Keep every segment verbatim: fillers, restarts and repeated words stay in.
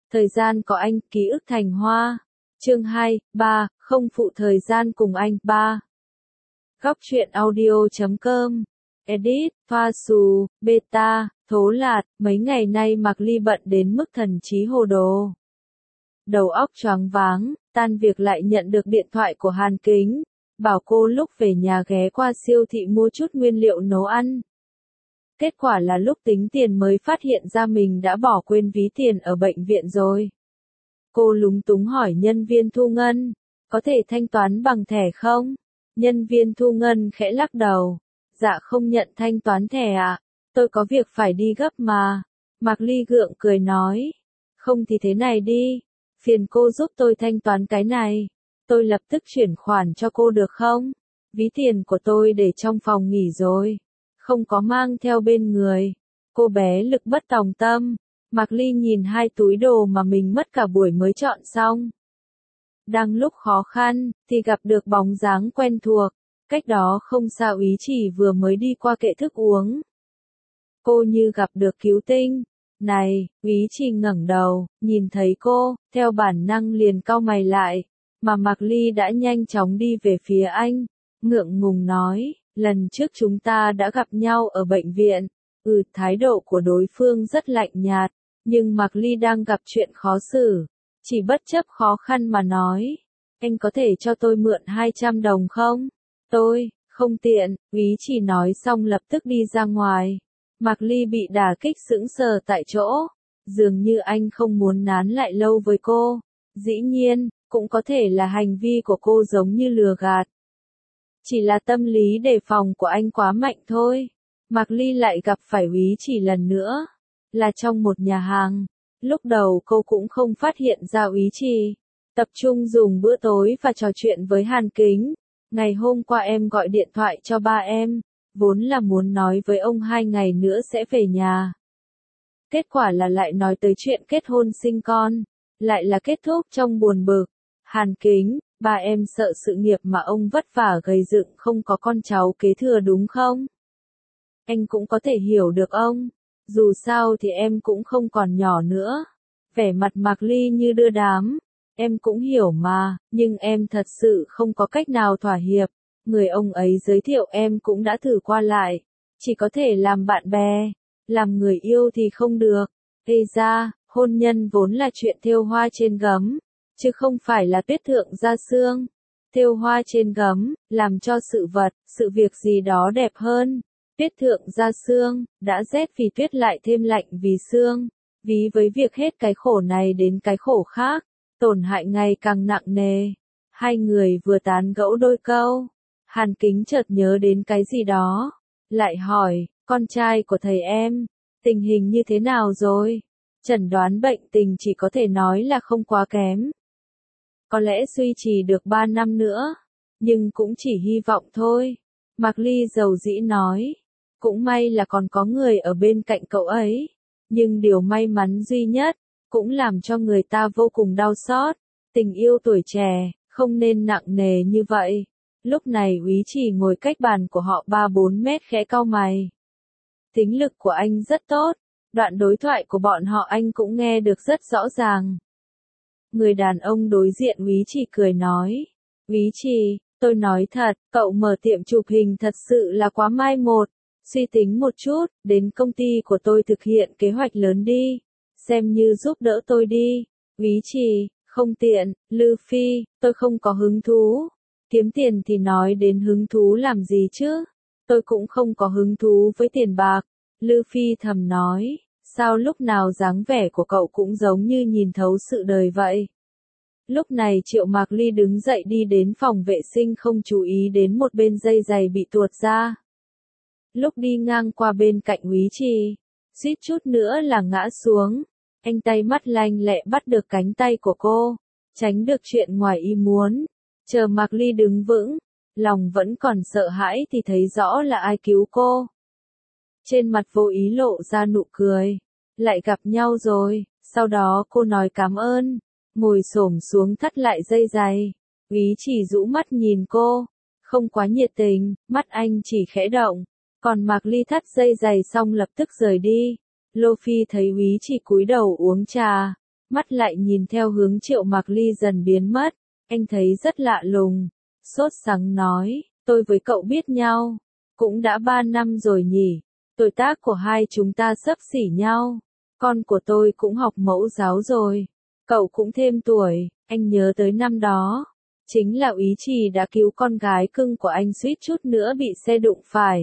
Thời gian có anh, ký ức thành hoa. Chương hai, ba, không phụ thời gian cùng anh, ba. Góc truyện audio chấm com. Edit, pha xù, beta, thố lạt, mấy ngày nay Mạc Ly bận đến mức thần trí hồ đồ. Đầu óc choáng váng, tan việc lại nhận được điện thoại của Hàn Kính, bảo cô lúc về nhà ghé qua siêu thị mua chút nguyên liệu nấu ăn. Kết quả là lúc tính tiền mới phát hiện ra mình đã bỏ quên ví tiền ở bệnh viện rồi. Cô lúng túng hỏi nhân viên thu ngân, có thể thanh toán bằng thẻ không? Nhân viên thu ngân khẽ lắc đầu, dạ không nhận thanh toán thẻ ạ, à? Tôi có việc phải đi gấp mà. Mạc Ly gượng cười nói, không thì thế này đi, phiền cô giúp tôi thanh toán cái này, tôi lập tức chuyển khoản cho cô được không? Ví tiền của tôi để trong phòng nghỉ rồi, không có mang theo bên người. Cô bé lực bất tòng tâm. Mạc Ly nhìn hai túi đồ mà mình mất cả buổi mới chọn xong. Đang lúc khó khăn, thì gặp được bóng dáng quen thuộc, cách đó không xa Úy Chỉ vừa mới đi qua kệ thức uống. Cô như gặp được cứu tinh. Này, Úy Chỉ ngẩng đầu, nhìn thấy cô, theo bản năng liền cau mày lại, mà Mạc Ly đã nhanh chóng đi về phía anh, ngượng ngùng nói, lần trước chúng ta đã gặp nhau ở bệnh viện. Ừ, thái độ của đối phương rất lạnh nhạt. Nhưng Mạc Ly đang gặp chuyện khó xử, chỉ bất chấp khó khăn mà nói, anh có thể cho tôi mượn hai trăm đồng không? Tôi, không tiện, Úy Chỉ nói xong lập tức đi ra ngoài. Mạc Ly bị đả kích sững sờ tại chỗ, dường như anh không muốn nán lại lâu với cô. Dĩ nhiên, cũng có thể là hành vi của cô giống như lừa gạt. Chỉ là tâm lý đề phòng của anh quá mạnh thôi. Mạc Ly lại gặp phải Úy Chỉ lần nữa. Là trong một nhà hàng. Lúc đầu cô cũng không phát hiện ra Úy Chỉ. Tập trung dùng bữa tối và trò chuyện với Hàn Kính. Ngày hôm qua em gọi điện thoại cho ba em. Vốn là muốn nói với ông hai ngày nữa sẽ về nhà. Kết quả là lại nói tới chuyện kết hôn sinh con. Lại là kết thúc trong buồn bực. Hàn Kính, ba em sợ sự nghiệp mà ông vất vả gây dựng không có con cháu kế thừa đúng không? Anh cũng có thể hiểu được ông. Dù sao thì em cũng không còn nhỏ nữa. Vẻ mặt Mạc Ly như đưa đám. Em cũng hiểu mà, nhưng em thật sự không có cách nào thỏa hiệp. Người ông ấy giới thiệu em cũng đã thử qua lại. Chỉ có thể làm bạn bè. Làm người yêu thì không được. Ê ra, hôn nhân vốn là chuyện thêu hoa trên gấm. Chứ không phải là tuyết thượng ra xương. Thêu hoa trên gấm, làm cho sự vật, sự việc gì đó đẹp hơn. Tuyết thượng ra xương, đã rét vì tuyết lại thêm lạnh vì xương. Ví với việc hết cái khổ này đến cái khổ khác, tổn hại ngày càng nặng nề. Hai người vừa tán gẫu đôi câu, Hàn Kính chợt nhớ đến cái gì đó. Lại hỏi, con trai của thầy em, tình hình như thế nào rồi? Chẩn đoán bệnh tình chỉ có thể nói là không quá kém. Có lẽ duy trì được ba năm nữa, nhưng cũng chỉ hy vọng thôi. Mạc Ly dầu dĩ nói. Cũng may là còn có người ở bên cạnh cậu ấy. Nhưng điều may mắn duy nhất, cũng làm cho người ta vô cùng đau xót. Tình yêu tuổi trẻ, không nên nặng nề như vậy. Lúc này Úy Chỉ ngồi cách bàn của họ ba bốn mét khẽ cau mày. Tính lực của anh rất tốt. Đoạn đối thoại của bọn họ anh cũng nghe được rất rõ ràng. Người đàn ông đối diện Úy Chỉ cười nói. Úy Chỉ, tôi nói thật, cậu mở tiệm chụp hình thật sự là quá mai một. Suy tính một chút, đến công ty của tôi thực hiện kế hoạch lớn đi. Xem như giúp đỡ tôi đi. Úy Chỉ, không tiện, Lư Phi, tôi không có hứng thú. Kiếm tiền thì nói đến hứng thú làm gì chứ? Tôi cũng không có hứng thú với tiền bạc. Lư Phi thầm nói, sao lúc nào dáng vẻ của cậu cũng giống như nhìn thấu sự đời vậy? Lúc này Triệu Mạc Ly đứng dậy đi đến phòng vệ sinh không chú ý đến một bên dây giày bị tuột ra. Lúc đi ngang qua bên cạnh Úy Chỉ, suýt chút nữa là ngã xuống. Anh tay mắt lanh lẹ bắt được cánh tay của cô, tránh được chuyện ngoài ý muốn. Chờ Mạc Ly đứng vững, lòng vẫn còn sợ hãi thì thấy rõ là ai cứu cô. Trên mặt vô ý lộ ra nụ cười. Lại gặp nhau rồi. Sau đó cô nói cảm ơn, ngồi xổm xuống thắt lại dây giày. Úy Chỉ rũ mắt nhìn cô, không quá nhiệt tình, mắt anh chỉ khẽ động. Còn Mạc Ly thắt dây giày xong lập tức rời đi. Lô Phi thấy Úy Chỉ cúi đầu uống trà, mắt lại nhìn theo hướng Triệu Mạc Ly dần biến mất, anh thấy rất lạ lùng, sốt sắng nói, tôi với cậu biết nhau, cũng đã ba năm rồi nhỉ, tuổi tác của hai chúng ta xấp xỉ nhau, con của tôi cũng học mẫu giáo rồi, cậu cũng thêm tuổi, anh nhớ tới năm đó, chính là Úy Trì đã cứu con gái cưng của anh suýt chút nữa bị xe đụng phải.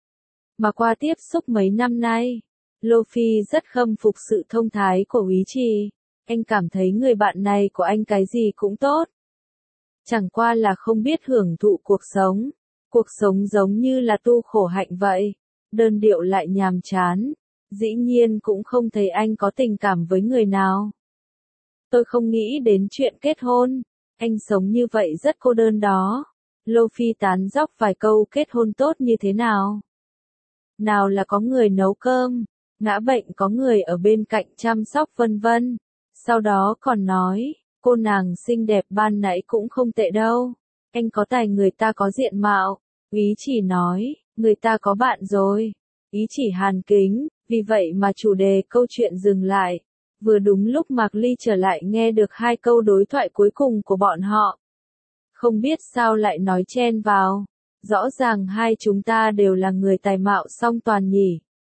Mà qua tiếp xúc mấy năm nay, Lô Phi rất khâm phục sự thông thái của Úy Trì, anh cảm thấy người bạn này của anh cái gì cũng tốt. Chẳng qua là không biết hưởng thụ cuộc sống, cuộc sống giống như là tu khổ hạnh vậy, đơn điệu lại nhàm chán, dĩ nhiên cũng không thấy anh có tình cảm với người nào. Tôi không nghĩ đến chuyện kết hôn, anh sống như vậy rất cô đơn đó. Lô Phi tán dóc vài câu kết hôn tốt như thế nào. Nào là có người nấu cơm, ngã bệnh có người ở bên cạnh chăm sóc vân vân. Sau đó còn nói, cô nàng xinh đẹp ban nãy cũng không tệ đâu. Anh có tài người ta có diện mạo. Ý chỉ nói, người ta có bạn rồi. Ý chỉ hàn kính, vì vậy mà chủ đề câu chuyện dừng lại. Vừa đúng lúc Mạc Ly trở lại nghe được hai câu đối thoại cuối cùng của bọn họ. Không biết sao lại nói chen vào. Rõ ràng hai chúng ta đều là người tài mạo song toàn nhỉ.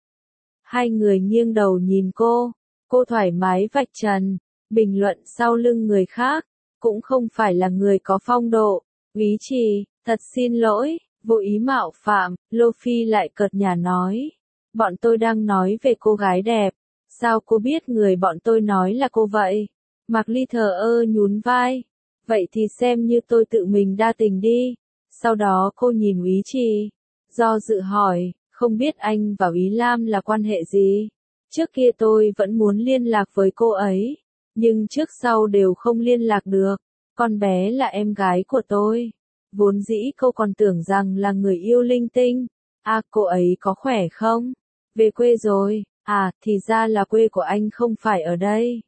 Hai người nghiêng đầu nhìn cô. Cô thoải mái vạch trần, bình luận sau lưng người khác. Cũng không phải là người có phong độ. Úy Trì, thật xin lỗi, vô ý mạo phạm. Lô Phi lại cợt nhả nói. Bọn tôi đang nói về cô gái đẹp. Sao cô biết người bọn tôi nói là cô vậy? Mạc Ly thờ ơ nhún vai. Vậy thì xem như tôi tự mình đa tình đi. Sau đó cô nhìn Úy Trì. Do dự hỏi, không biết anh và Úy Lam là quan hệ gì? Trước kia tôi vẫn muốn liên lạc với cô ấy. Nhưng trước sau đều không liên lạc được. Con bé là em gái của tôi. Vốn dĩ cô còn tưởng rằng là người yêu linh tinh. À, cô ấy có khỏe không? Về quê rồi. À, thì ra là quê của anh không phải ở đây.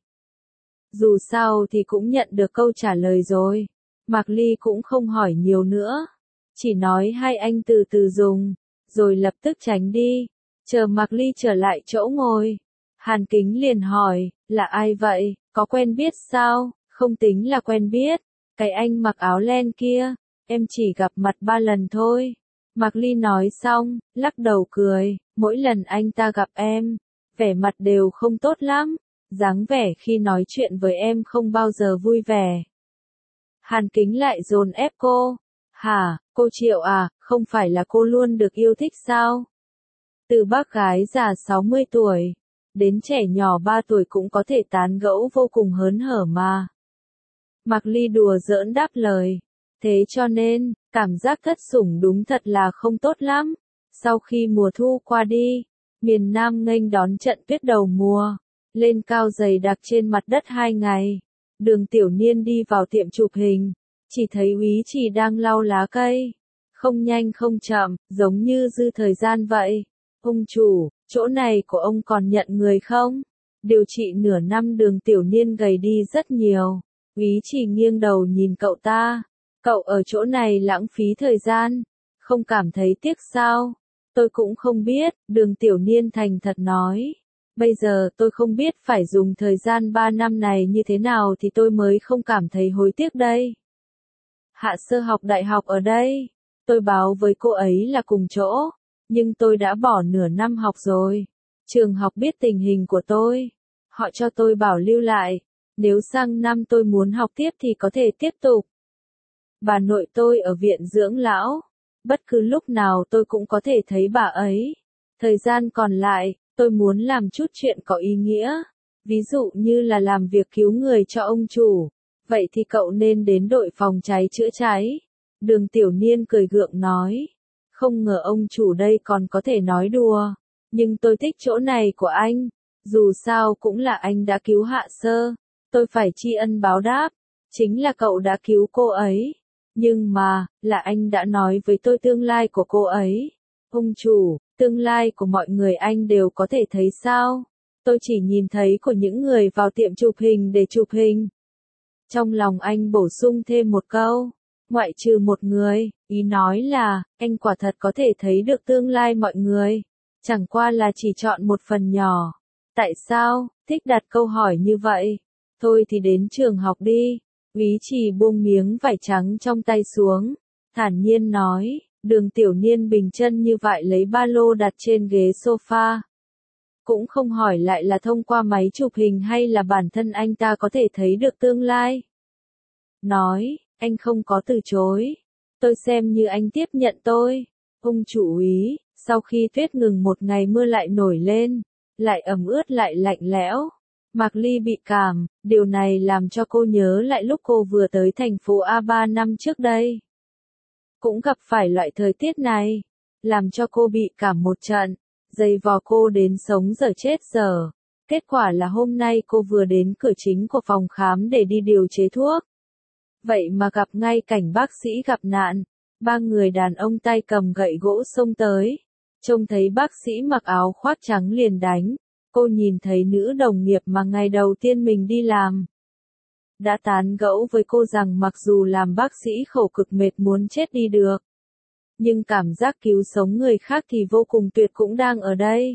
Dù sao thì cũng nhận được câu trả lời rồi. Mạc Ly cũng không hỏi nhiều nữa. Chỉ nói hai anh từ từ dùng, rồi lập tức tránh đi. Chờ Mạc Ly trở lại chỗ ngồi. Hàn Kính liền hỏi, là ai vậy, có quen biết sao? Không tính là quen biết. Cái anh mặc áo len kia, em chỉ gặp mặt ba lần thôi. Mạc Ly nói xong, lắc đầu cười, mỗi lần anh ta gặp em, vẻ mặt đều không tốt lắm, dáng vẻ khi nói chuyện với em không bao giờ vui vẻ. Hàn Kính lại dồn ép cô, hả, cô Triệu à, không phải là cô luôn được yêu thích sao? Từ bác gái già sáu mươi tuổi, đến trẻ nhỏ ba tuổi cũng có thể tán gẫu vô cùng hớn hở mà. Mạc Ly đùa giỡn đáp lời, thế cho nên, cảm giác thất sủng đúng thật là không tốt lắm. Sau khi mùa thu qua đi, miền Nam nghênh đón trận tuyết đầu mùa, lên cao dày đặc trên mặt đất hai ngày. Đường Tiểu Niên đi vào tiệm chụp hình, chỉ thấy Úy Trì đang lau lá cây, không nhanh không chậm, giống như dư thời gian vậy. Ông chủ, chỗ này của ông còn nhận người không? Điều trị nửa năm Đường Tiểu Niên gầy đi rất nhiều. Úy Trì nghiêng đầu nhìn cậu ta, cậu ở chỗ này lãng phí thời gian, không cảm thấy tiếc sao? Tôi cũng không biết, Đường Tiểu Niên thành thật nói. Bây giờ tôi không biết phải dùng thời gian ba năm này như thế nào thì tôi mới không cảm thấy hối tiếc đây. Hạ Sơ học đại học ở đây, tôi báo với cô ấy là cùng chỗ, nhưng tôi đã bỏ nửa năm học rồi. Trường học biết tình hình của tôi, họ cho tôi bảo lưu lại, nếu sang năm tôi muốn học tiếp thì có thể tiếp tục. Bà nội tôi ở viện dưỡng lão, bất cứ lúc nào tôi cũng có thể thấy bà ấy. Thời gian còn lại, tôi muốn làm chút chuyện có ý nghĩa, ví dụ như là làm việc cứu người cho ông chủ. Vậy thì cậu nên đến đội phòng cháy chữa cháy. Đường Tiểu Niên cười gượng nói. Không ngờ ông chủ đây còn có thể nói đùa. Nhưng tôi thích chỗ này của anh. Dù sao cũng là anh đã cứu Hạ Sơ. Tôi phải tri ân báo đáp. Chính là cậu đã cứu cô ấy. Nhưng mà, là anh đã nói với tôi tương lai của cô ấy. Ông chủ, tương lai của mọi người anh đều có thể thấy sao? Tôi chỉ nhìn thấy của những người vào tiệm chụp hình để chụp hình. Trong lòng anh bổ sung thêm một câu, ngoại trừ một người, ý nói là, anh quả thật có thể thấy được tương lai mọi người. Chẳng qua là chỉ chọn một phần nhỏ. Tại sao, thích đặt câu hỏi như vậy? Thôi thì đến trường học đi. Úy Trì buông miếng vải trắng trong tay xuống, thản nhiên nói. Đường Tiểu Niên bình chân như vậy lấy ba lô đặt trên ghế sofa. Cũng không hỏi lại là thông qua máy chụp hình hay là bản thân anh ta có thể thấy được tương lai. Nói, anh không có từ chối. Tôi xem như anh tiếp nhận tôi. Ông chủ úy, sau khi tuyết ngừng một ngày mưa lại nổi lên, lại ẩm ướt lại lạnh lẽo. Mạc Ly bị cảm, điều này làm cho cô nhớ lại lúc cô vừa tới thành phố A ba năm trước đây. Cũng gặp phải loại thời tiết này, làm cho cô bị cảm một trận, dày vò cô đến sống dở chết dở. Kết quả là hôm nay cô vừa đến cửa chính của phòng khám để đi điều chế thuốc. Vậy mà gặp ngay cảnh bác sĩ gặp nạn, ba người đàn ông tay cầm gậy gỗ xông tới. Trông thấy bác sĩ mặc áo khoác trắng liền đánh. Cô nhìn thấy nữ đồng nghiệp mà ngày đầu tiên mình đi làm. Đã tán gẫu với cô rằng mặc dù làm bác sĩ khổ cực mệt muốn chết đi được. Nhưng cảm giác cứu sống người khác thì vô cùng tuyệt cũng đang ở đây.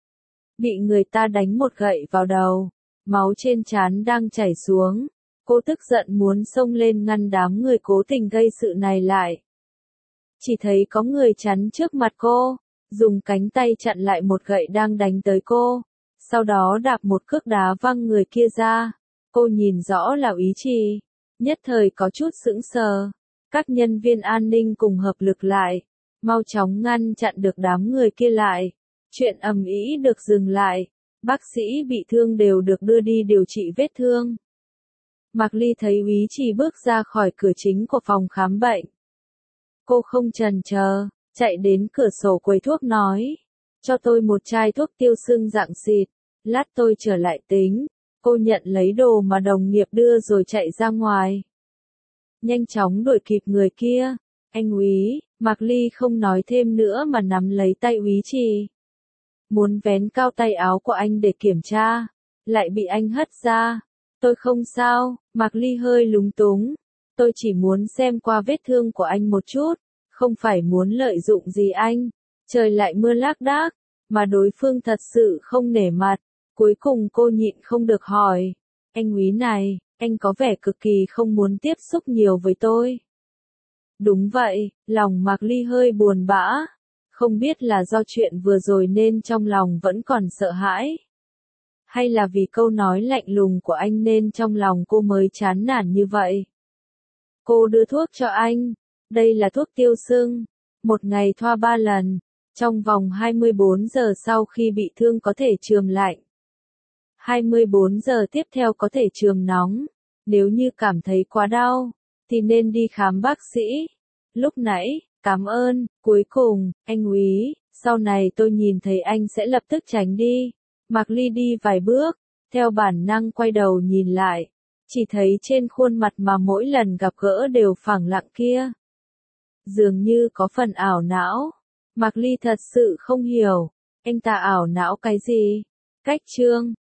Bị người ta đánh một gậy vào đầu, máu trên trán đang chảy xuống. Cô tức giận muốn xông lên ngăn đám người cố tình gây sự này lại. Chỉ thấy có người chắn trước mặt cô, dùng cánh tay chặn lại một gậy đang đánh tới cô. Sau đó đạp một cước đá văng người kia ra. Cô nhìn rõ là Úy Trì, nhất thời có chút sững sờ. Các nhân viên an ninh cùng hợp lực lại, mau chóng ngăn chặn được đám người kia lại. Chuyện ầm ĩ được dừng lại, bác sĩ bị thương đều được đưa đi điều trị vết thương. Mạc Ly thấy Úy Trì bước ra khỏi cửa chính của phòng khám bệnh. Cô không chần chờ, chạy đến cửa sổ quầy thuốc nói, cho tôi một chai thuốc tiêu sưng dạng xịt, lát tôi trở lại tính. Cô nhận lấy đồ mà đồng nghiệp đưa rồi chạy ra ngoài. Nhanh chóng đuổi kịp người kia. Anh Úy, Mạc Ly không nói thêm nữa mà nắm lấy tay Úy Trì. Muốn vén cao tay áo của anh để kiểm tra, lại bị anh hất ra. Tôi không sao, Mạc Ly hơi lúng túng. Tôi chỉ muốn xem qua vết thương của anh một chút, không phải muốn lợi dụng gì anh. Trời lại mưa lác đác, mà đối phương thật sự không nể mặt. Cuối cùng cô nhịn không được hỏi, anh Úy này, anh có vẻ cực kỳ không muốn tiếp xúc nhiều với tôi. Đúng vậy, lòng Mạc Ly hơi buồn bã, không biết là do chuyện vừa rồi nên trong lòng vẫn còn sợ hãi. Hay là vì câu nói lạnh lùng của anh nên trong lòng cô mới chán nản như vậy. Cô đưa thuốc cho anh, đây là thuốc tiêu sưng, một ngày thoa ba lần, trong vòng hai mươi bốn giờ sau khi bị thương có thể chườm lạnh. hai mươi bốn giờ tiếp theo có thể chườm nóng. Nếu như cảm thấy quá đau, thì nên đi khám bác sĩ. Lúc nãy, cảm ơn, cuối cùng, anh Úy, sau này tôi nhìn thấy anh sẽ lập tức tránh đi. Mạc Ly đi vài bước, theo bản năng quay đầu nhìn lại, chỉ thấy trên khuôn mặt mà mỗi lần gặp gỡ đều phẳng lặng kia. Dường như có phần ảo não. Mạc Ly thật sự không hiểu, anh ta ảo não cái gì? Cách chương